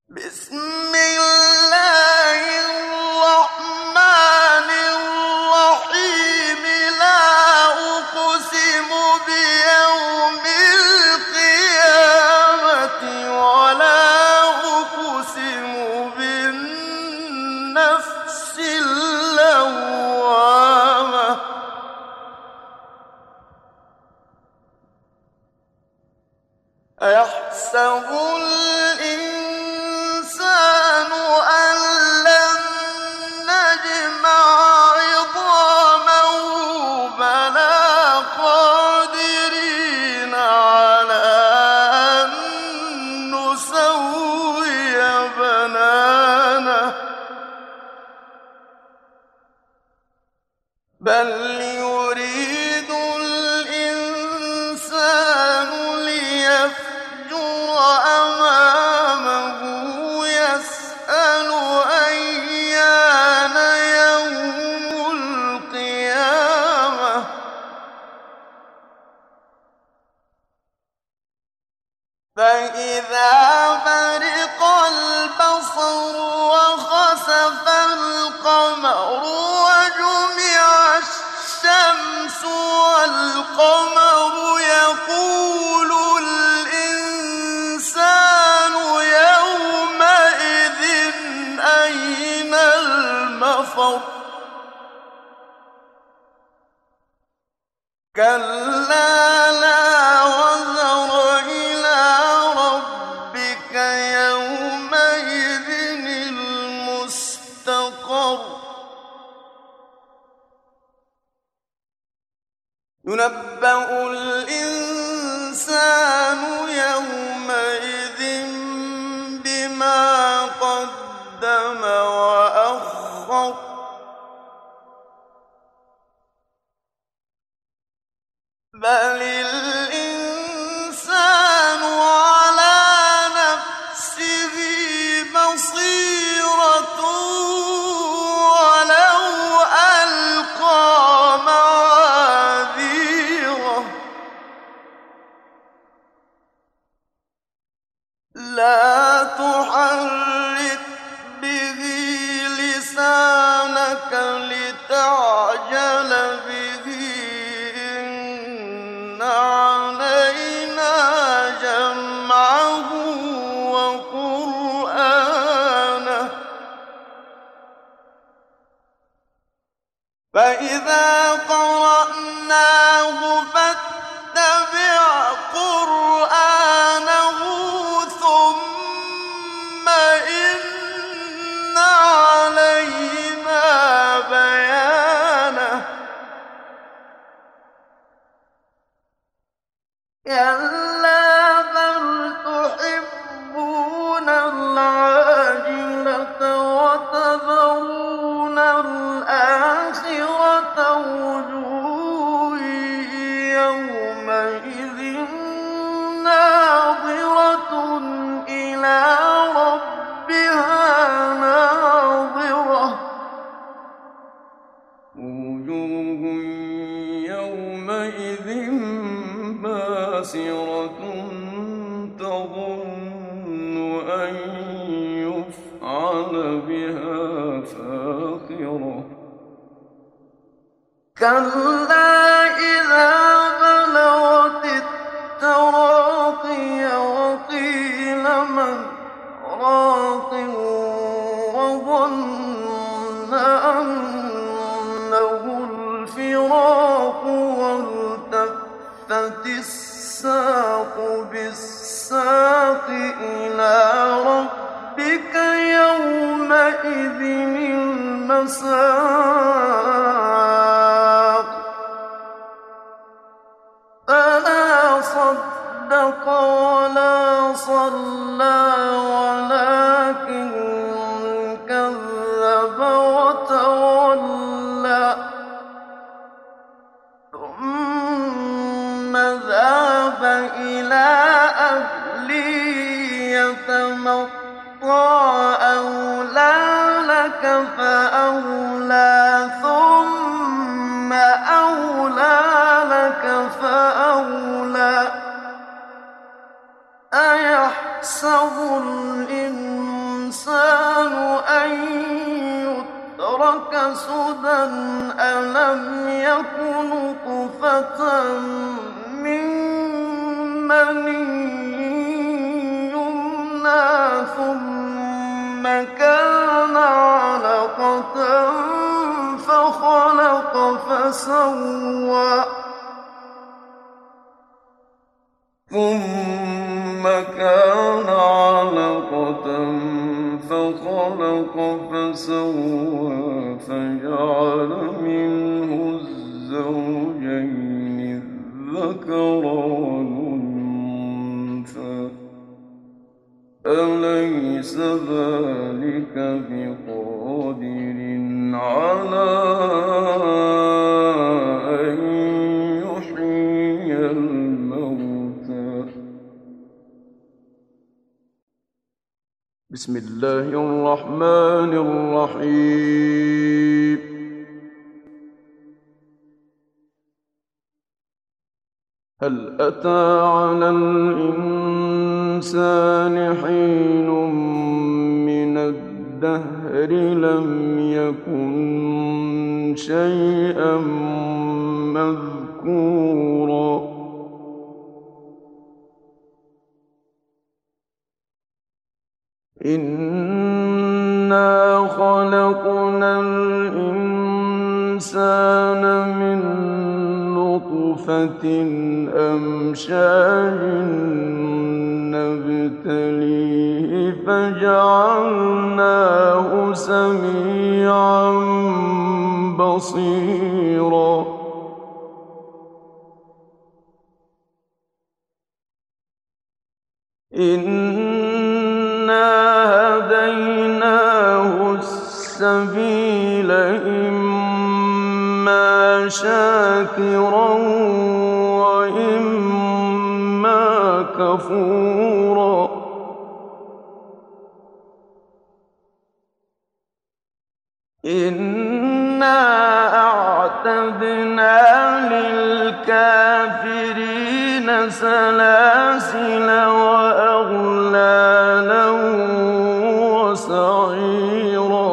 بسم الله الرحمن الرحيم لا أقسم بيوم القيامة ولا أقسم بالنفس اللوامة أيحسب الإنسان أن لن نجمع عظامه بلى قادرين على أن نسوي بنانه بل يريد الإنسان ليفجر أمامه يسأل أيان يوم القيامة فإذا برق البصر وخسف القمر وجمع الشمس والقمر يقول الإنسان يومئذ أين المفر كلا لا وزر إلى ربك يومئذ المستقر ينبأ الإنسان يومئذ بما قدم وأخر بل الإنسان على نفسه بصيرة ولو ألقى معاذيره لا تحرك به لسانك لتعجل به إن علينا جمعه وقرآنه فإذا قرأناه فاتبع قرآنه ثم إن علينا بيانه كلا بل تحبون العاجلة وتذرون الآخرة وجوه يومئذ ناظرة إلى ربها ناظرة وجوه يومئذ باسرة تظن أن يفعل بها فاقرة كلا إذا بلغت التراقي وقيل من راق وظن أنه الفراق والتفت الساق بالساق إلى ربك يومئذ المساق فلا صدق ولا صلى ولكن كذب وتولى ثم ذهب إلى أهله يتمطى أولى لك فأولى ثم أولى لك فأولى أيحسب الإنسان سُدًى أَلَمْ يَكُ نُطْفَةً مِّن مَّنِيٍّ يُمْنَىٰ ثُمَّ كَانَ عَلَقَةً فَخَلَقَ فَسَوَّىٰ فَجَعَلَ مِنْهُ الزَّوْجَيْنِ الذَّكَرَ وَالْأُنثَىٰ ۚ أَلَيْسَ ذَٰلِكَ بِقَادِرٍ عَلَىٰ أَن يُحْيِيَ الْمَوْتَىٰ ۚ بسم الله الرحمن الرحيم. هل أتى على الإنسان حين من الدهر لم يكن شيئا مذكورا إنا خلقنا الإنسان من نطفة أمشاج نبتليه فجعلناه سميعا بصيرا إنا هديناه السبيل إما شاكرا وإما كفورا إنا أعتدنا للكافرين سلاسل وأغلالا وسعيرا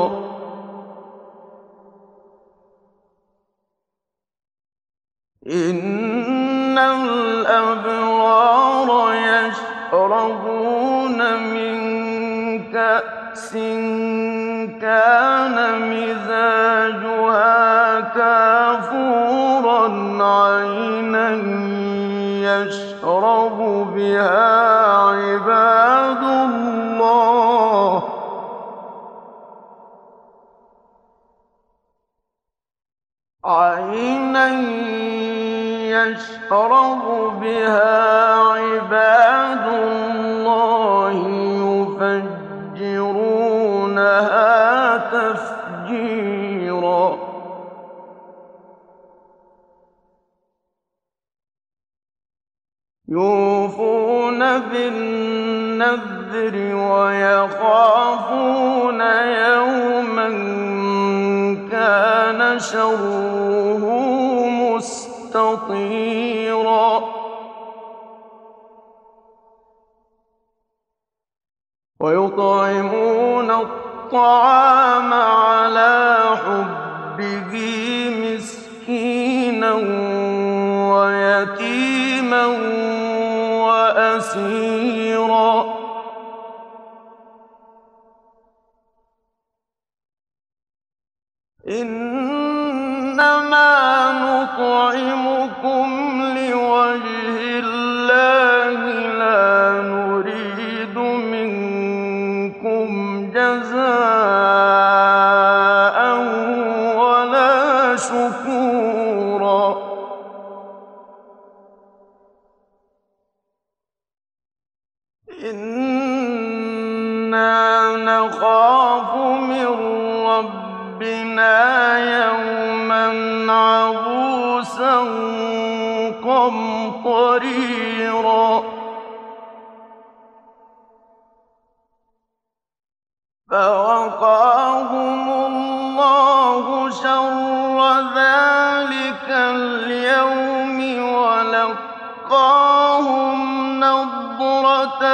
إن الأبرار يشربون من كأس كان مزاجها كافورا عينا يشرب بها عباد الله يفجرونها تفجيرا يوفون بالنذر ويخافون يوما كان شره مستطيرا ويطعمون الطعام على حبه مسكينا ويتيما وأسيرا إنما نطعمكم لوجه الله لا نريد منكم جزاء ولا شكورا إنا نخاف من ربنا يوما عبوسا قمطريرا فوقاهم الله شر ذلك اليوم ولقاهم نضرة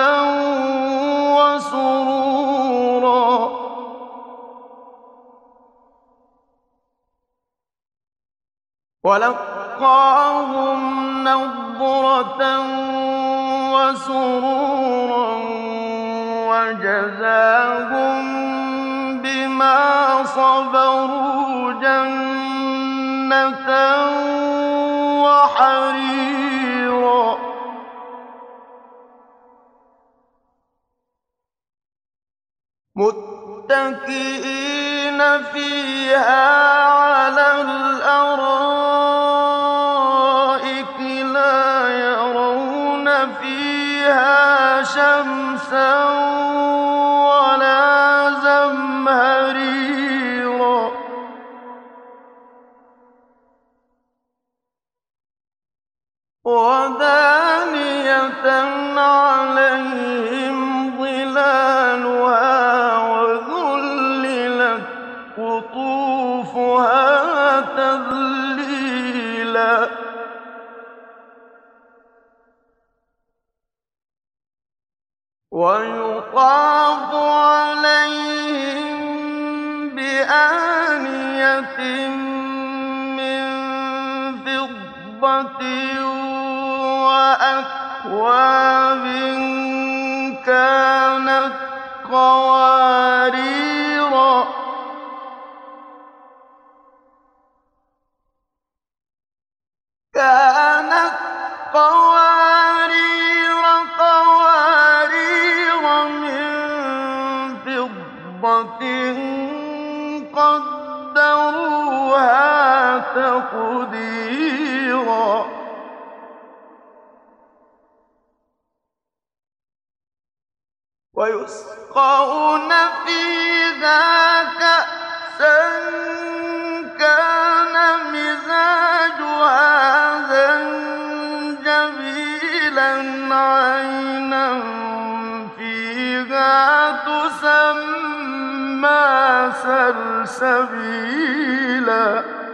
وسرورا وَلَقَّاهُمْ نَضْرَةً وَسُرُورًا وَجَزَاهُم بِمَا صَبَرُوا جَنَّةً وَحَرِيرًا. مُتَّكِئِينَ فِيهَا عَلَى الْأَرَائِكِ لَا يَرَوْنَ فِيهَا شَمْسًا وَلَا زَمْهَرِيرًا. وَدَانِيَةً عَلَيْهِمْ ظِلَالُهَا وَذُلِّلَتْ قُطُوفُهَا تَذْلِيلًا. وَيُطَافُ عَلَيْهِم بِآنِيَةٍ مِّن فِضَّةٍ وَأَكْوَابٍ كَانَتْ قَوَارِيرَ مِن فِضَّةٍ قَدَّرُوهَا تَقْدِيرًا. وَيُسْقَوْنَ فِيهَا كَأْسًا كَانَ مِزَاجُهَا زَنجَبِيلًا عَيْنًا فِيهَا تُسَمَّىٰ سَلْسَبِيلًا.